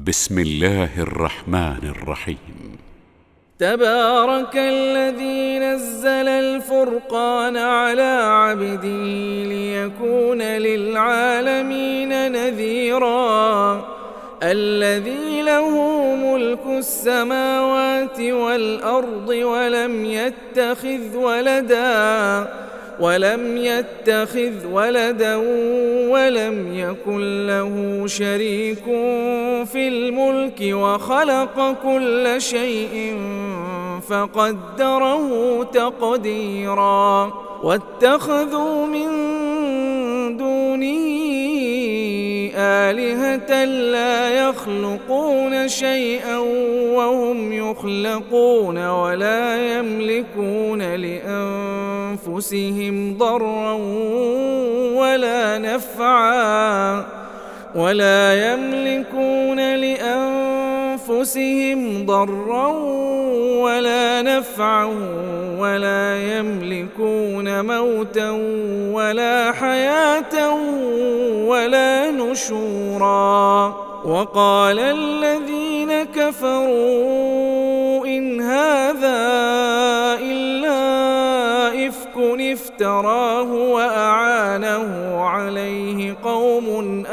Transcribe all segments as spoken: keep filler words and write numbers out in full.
بسم الله الرحمن الرحيم. تبارك الذي نزل الفرقان على عبده ليكون للعالمين نذيرا. الذي له ملك السماوات والأرض ولم يتخذ ولدا ولم يتخذ ولدا ولم يكن له شريك في الملك وخلق كل شيء فقدره تقديرا. واتخذوا من دونه آلهة لا يخلقون شيئا وهم يخلقون ولا يملكون لأنفسهم ضرا ولا نفعا ولا يملكون لأنفسهم ضرا ولا نفعا ولا يملكون موتا ولا حياة ولا نشورا. وقال الذين كفروا إن هذا إلا إفك افتراه وأعانه عليه قوم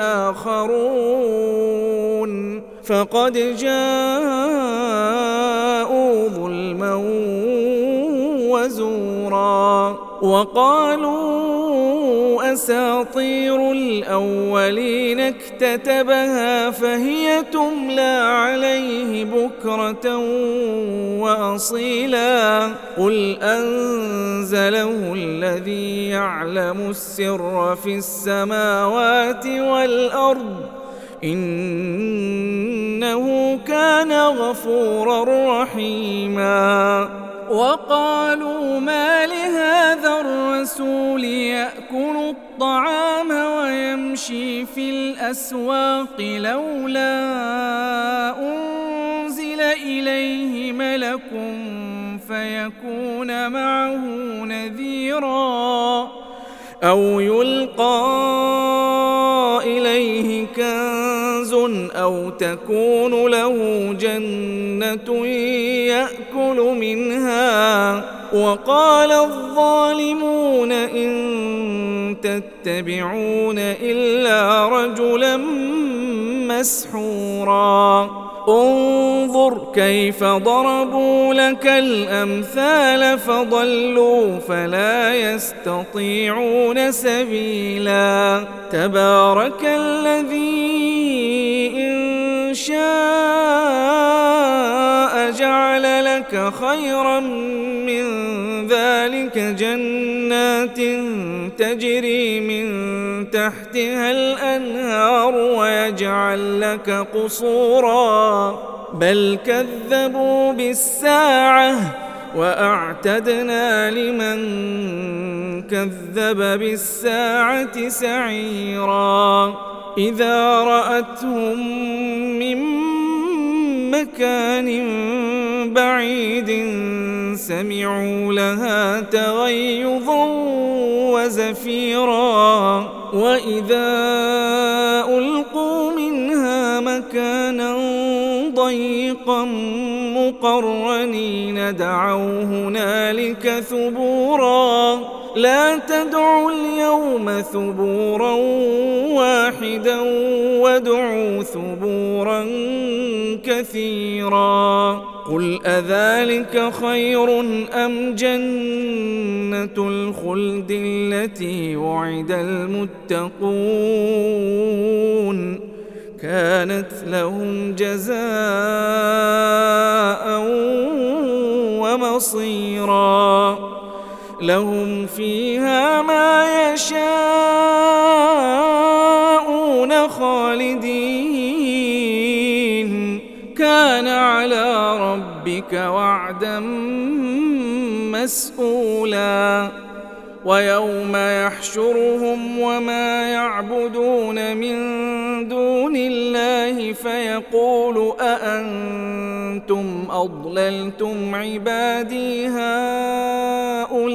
آخرون فقد جاءوا ظلما وزورا. وقالوا أساطير الأولين اكتتبها فهي تملى عليه بكرة وأصيلا. قل أنزله الذي يعلم السر في السماوات والأرض إنه كان غفورا رحيما. وقالوا ما لهذا الرسول يأكل الطعام ويمشي في الأسواق لولا أنزل إليه ملك فيكون معه نذيرا أو يلقى إليه كنز أو تكون له جنة يأكل منها. وقال الظالمون إن تتبعون إلا رجلا مسحورا. انظر كيف ضربوا لك الأمثال فضلوا فلا يستطيعون سبيلا. تبارك الذي إن شاء جعل لك خيرا من ذلك جنات تجري من تحتها الأنهار ويجعل لك قصورا بل كذبوا بالساعة وأعتدنا لمن كذب بالساعة سعيرا. إذا رأتهم من مكان بعيد سمعوا لها تغيظا وزفيرا. وإذا ألقوا منها مكانا ضيقا مقرنين دعوا هنالك ثبورا. لا تدعوا اليوم ثبورا واحدا وادعوا ثبورا كثيرا. قل أذلك خير أم جنة الخلد التي وعد المتقون كانت لهم جزاء ومصيرا. لهم فيها ما يشاءون خالدين كان على ربك وعدا مسئولا. ويوم يحشرهم وما يعبدون من دون الله فيقول أأنتم أضللتم عبادي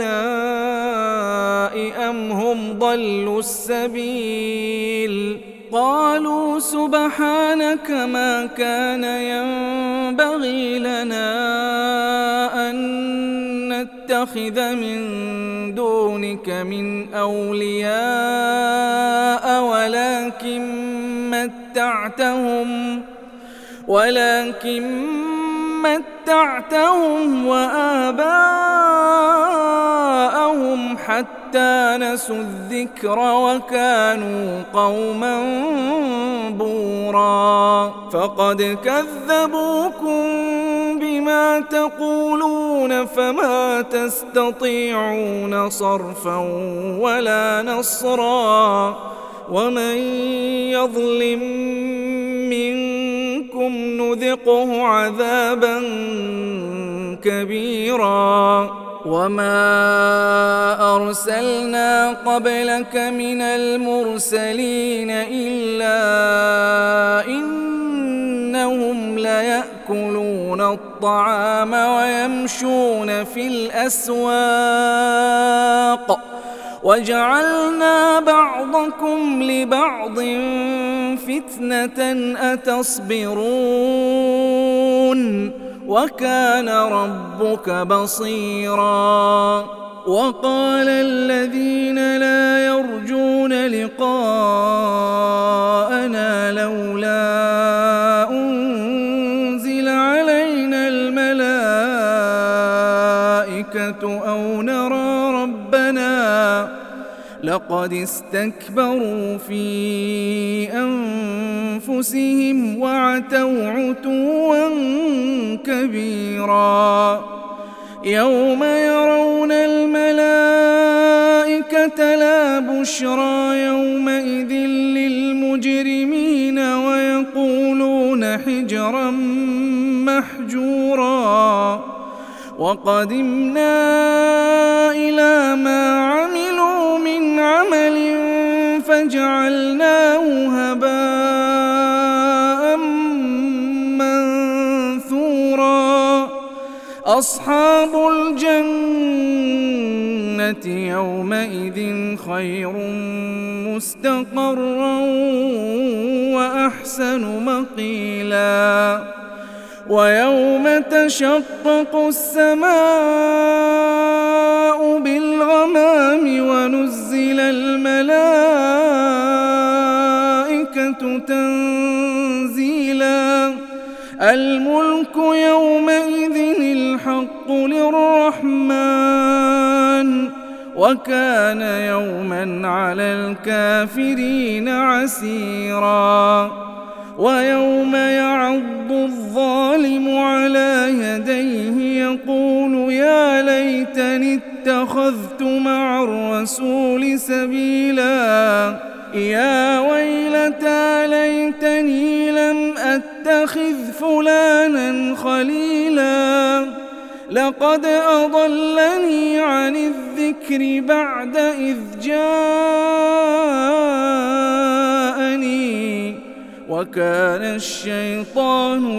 هؤلاء أم هم ضلوا السبيل قالوا سبحانك ما كان ينبغي لنا أن نتخذ من دونك من أولياء ولكن متعتهم ولكن متعتهم وآباءهم حتى نسوا الذكر وكانوا قوما بورا فقد كذبوكم بما تقولون فما تستطيعون صرفا ولا نصرا ومن يظلم منكم نذقه عذابا كبيرا وما أرسلنا قبلك من المرسلين إلا إنهم ليأكلون الطعام ويمشون في الأسواق وجعلنا بعضكم لبعض فتنة أتصبرون وكان ربك بصيرا وقال الذين لا يرجون لقاءنا لولا أنزل علينا الملائكة أو نرى ربنا لقد استكبروا في أنفسهم وعتوا عتوا كبيرا يوم يرون الملائكة لا بشرى يومئذ للمجرمين ويقولون حجرا محجورا وقدمنا إلى ما عملوا من عمل فجعلناه هباء منثورا أصحاب الجنة يومئذ خير مستقرا وأحسن مقيلا ويوم تشقق السماء بالغمام ونزل الملائكة تنزيلا الملك يومئذ الحق للرحمن وكان يوما على الكافرين عسيرا ويوم يعض الظالم على يديه يقول يا ليتني اتخذت مع الرسول سبيلا يا ويلتى ليتني لم أتخذ فلانا خليلا لقد أضلني عن الذكر بعد إذ جاءني وكان الشيطان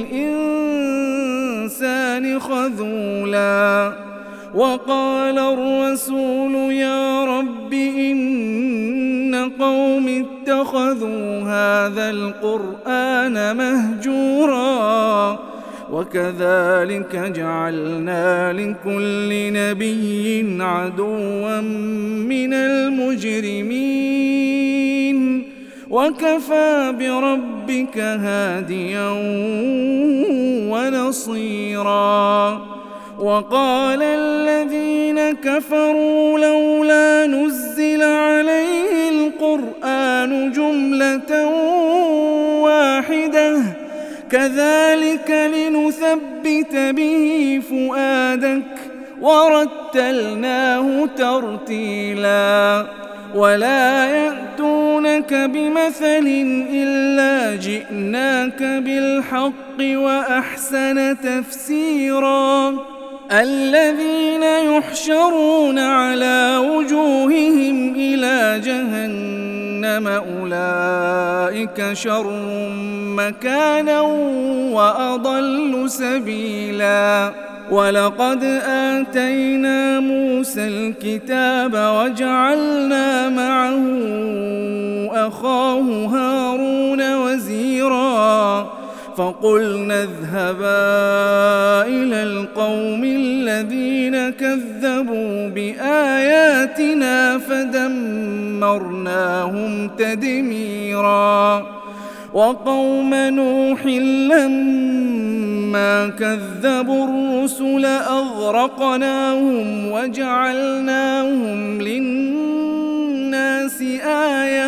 للإنسان خذولا وقال الرسول يا رب إن قوم اتخذوا هذا القرآن مهجورا وكذلك جعلنا لكل نبي عدوا من المجرمين وكفى بربك هاديا ونصيرا وقال الذين كفروا لولا نزل عليه القرآن جملة واحدة كذلك لنثبت به فؤادك ورتلناه ترتيلا ولا يأتونك بمثل إلا جئناك بالحق وأحسن تفسيرا الذين يحشرون على وجوههم إلى جهنم أولئك شر مكانا وأضل سبيلا ولقد آتينا موسى الكتاب وجعلنا معه أخاه هارون وزيرا فقلنا اذهبا إلى القوم الذين كذبوا بآياتنا فدمرناهم تدميرا وقوم نوح لما كذبوا الرسل أغرقناهم وجعلناهم للناس آية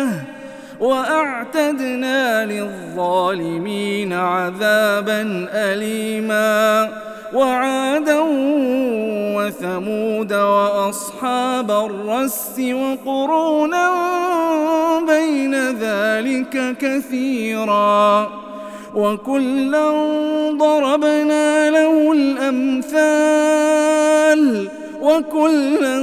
وأعتدنا للظالمين عذابا أليما وعادا وثمود وأصحاب الرس وقرونا بين ذلك كثيرا وكلا ضربنا له الأمثال وكلا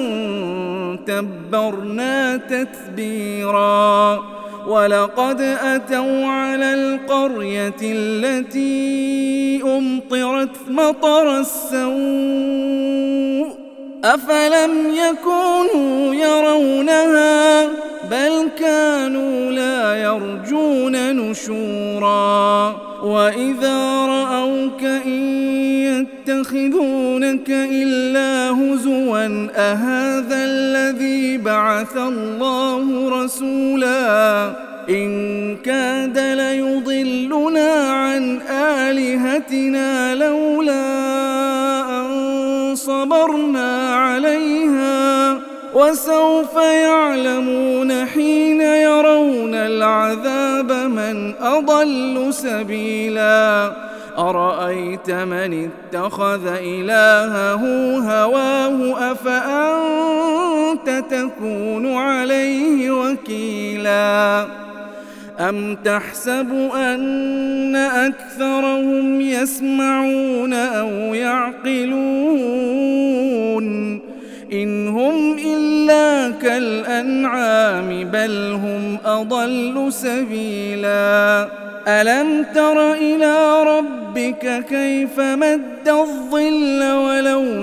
تبرنا تتبيرا ولقد أتوا على القرية التي أمطرت مطر السوء أفلم يكونوا يرونها بل كانوا لا يرجون نشورا وإذا رأوك إن يتخذونك إلا هزوا أهذا الذي بعث الله رسولا إن كاد ليضلنا عن آلهتنا لولا أن صبرنا عليها وسوف يعلمون حين يرون العذاب من أضل سبيلا أرأيت من اتخذ إلهه هواه أفأنت تكون عليه وكيلا أم تحسب أن أكثرهم يسمعون أو يعقلون إن هم إلا كالأنعام بل هم أضل سبيلا ألم تر إلى ربك كيف مد الظل ولو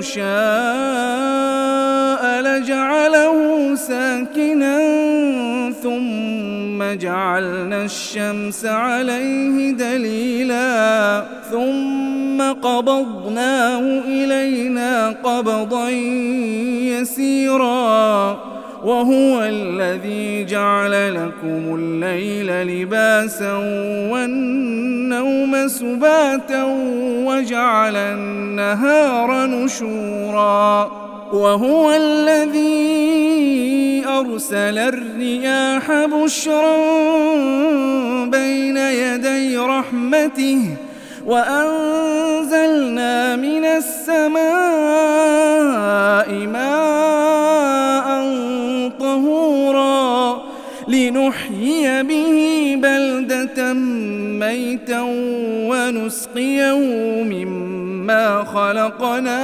شاء لجعله ساكنا ثم جعلنا الشمس عليه دليلا ثم قبضناه إلينا قبضا يسيرا وهو الذي جعل لكم الليل لباسا والنوم سباتا وجعل النهار نشورا وهو الذي أرسل الرياح بشرا بين يدي رحمته وأنزلنا من السماء ماء طهورا لنحيي به بلدة ميتا ونسقيه مما خلقنا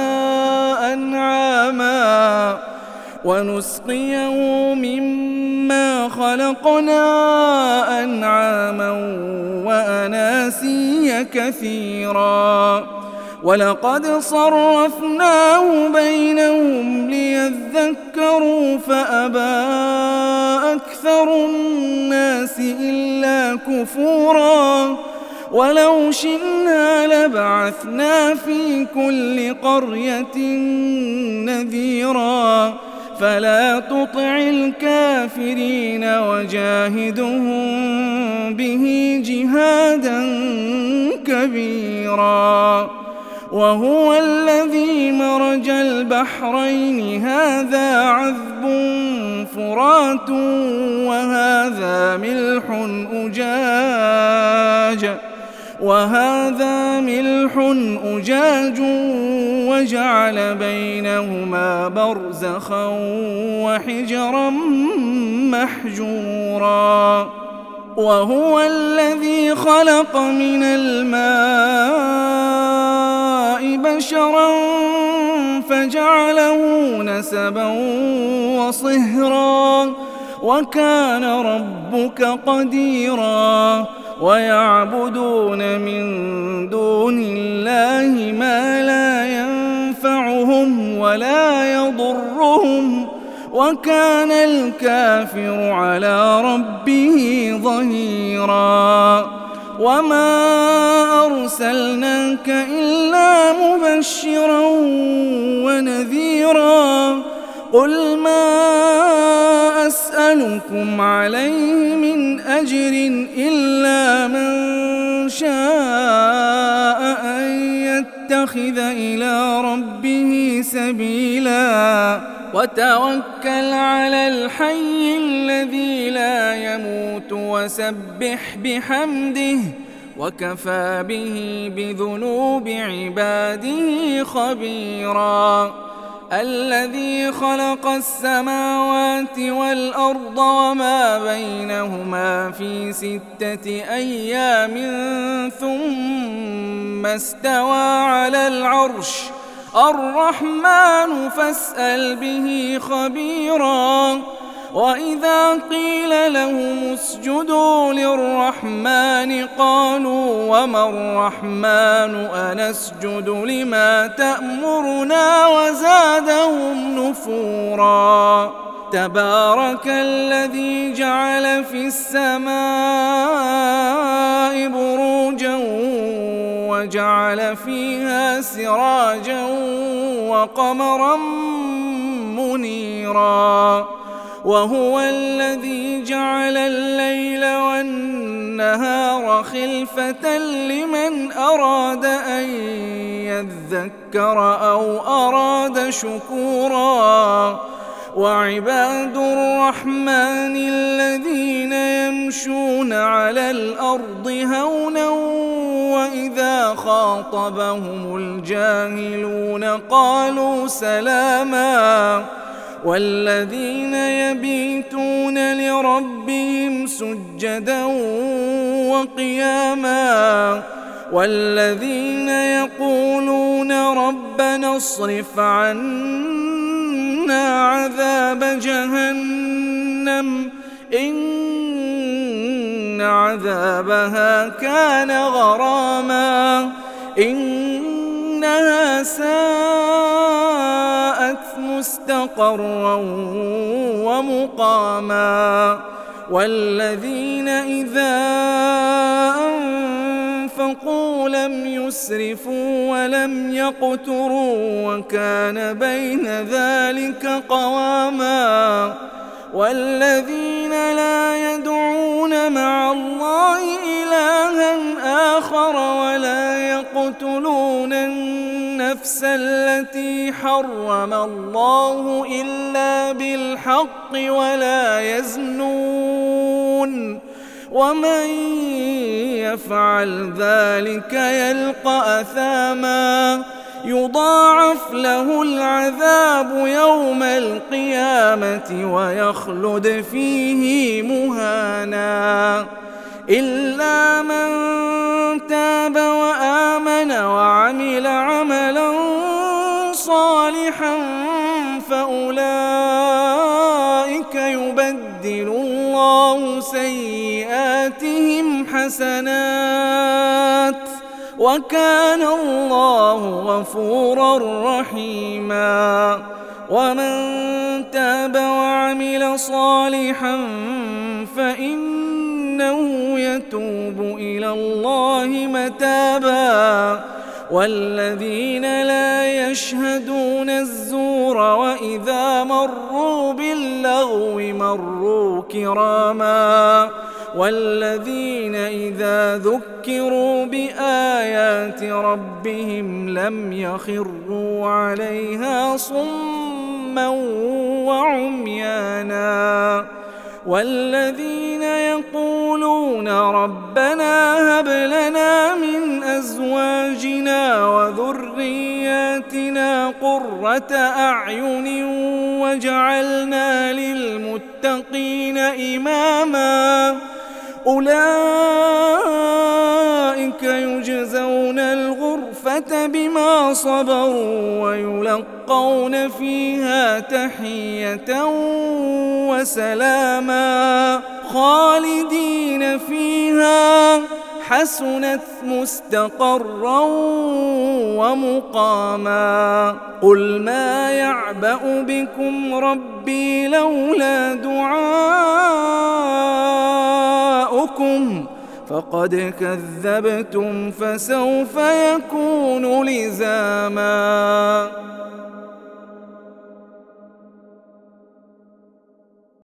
أنعاما ونسقيه مما خلقنا أنعاما وأناسيا كثيرا ولقد صرفناه بينهم ليذكروا فأبى أكثر الناس إلا كفورا ولو شئنا لبعثنا في كل قرية نذيرا فلا تطع الكافرين وجاهدهم به جهادا كبيرا وهو الذي مرج البحرين هذا عذب فرات وهذا ملح أجاج وهذا ملح أجاج وجعل بينهما برزخا وحجرا محجورا وهو الذي خلق من الماء بشرا فجعله نسبا وصهرا وكان ربك قديرا ويعبدون من دون الله ما لا ينفع وكان الكافر على ربه ظهيرا وما أرسلناك إلا مبشرا ونذيرا قل ما أسألكم عليه من أجر إلا من شاء أن يتخذ إلى ربه سبيلا وتوكل على الحي الذي لا يموت وسبح بحمده وكفى به بذنوب عباده خبيرا الذي خلق السماوات والأرض وما بينهما في ستة أيام ثم استوى على العرش الرحمن فاسأل به خبيرا وإذا قيل لهم اسجدوا للرحمن قالوا وما الرحمن أنسجد لما تأمرنا وزادهم نفورا تبارك الذي جعل في السماء بروجا وجعل فيها سراجا وقمرا منيرا وهو الذي جعل الليل والنهار خلفة لمن أراد أن يذكر أو أراد شكورا وعباد الرحمن الذين يمشون على الأرض هونا وإذا خاطبهم الجاهلون قالوا سلاما والذين يبيتون لربهم سجدا وقياما والذين يقولون ربنا اصرف عنا عذاب جهنم إن عذابها كان غراما إنها ساءت مستقرا ومقاما والذين إذا أنفقوا لم يسرفوا ولم يقتروا وكان بين ذلك قواما والذين لا يدعون مع الله إلها آخر ولا يقتلون النفس التي حرم الله إلا بالحق ولا يزنون ومن يفعل ذلك يلقى أثاما يضاعف له العذاب يوم القيامة ويخلد فيه مهانا إلا من تاب وآمن وعمل عملا صالحا فأولئك يبدل الله سيئاتهم حسنات وكان الله غفورا رحيما ومن تاب وعمل صالحا فإنه يتوب إلى الله متابا والذين لا يشهدون الزور وإذا مروا باللغو مروا كراما والذين إذا ذكروا بآيات ربهم لم يخروا عليها صما وعميانا والذين يقولون ربنا هب لنا من أزواجنا وذرياتنا قرة أعين واجعلنا للمتقين إماما أولئك يجزون الغرفة بما صبروا ويلقون فيها تحية وسلاما خالدين فيها حسنت مستقرا ومقاما قل ما يعبأ بكم ربي لولا دعاؤكم فقد كذبتم فسوف يكون لزاما.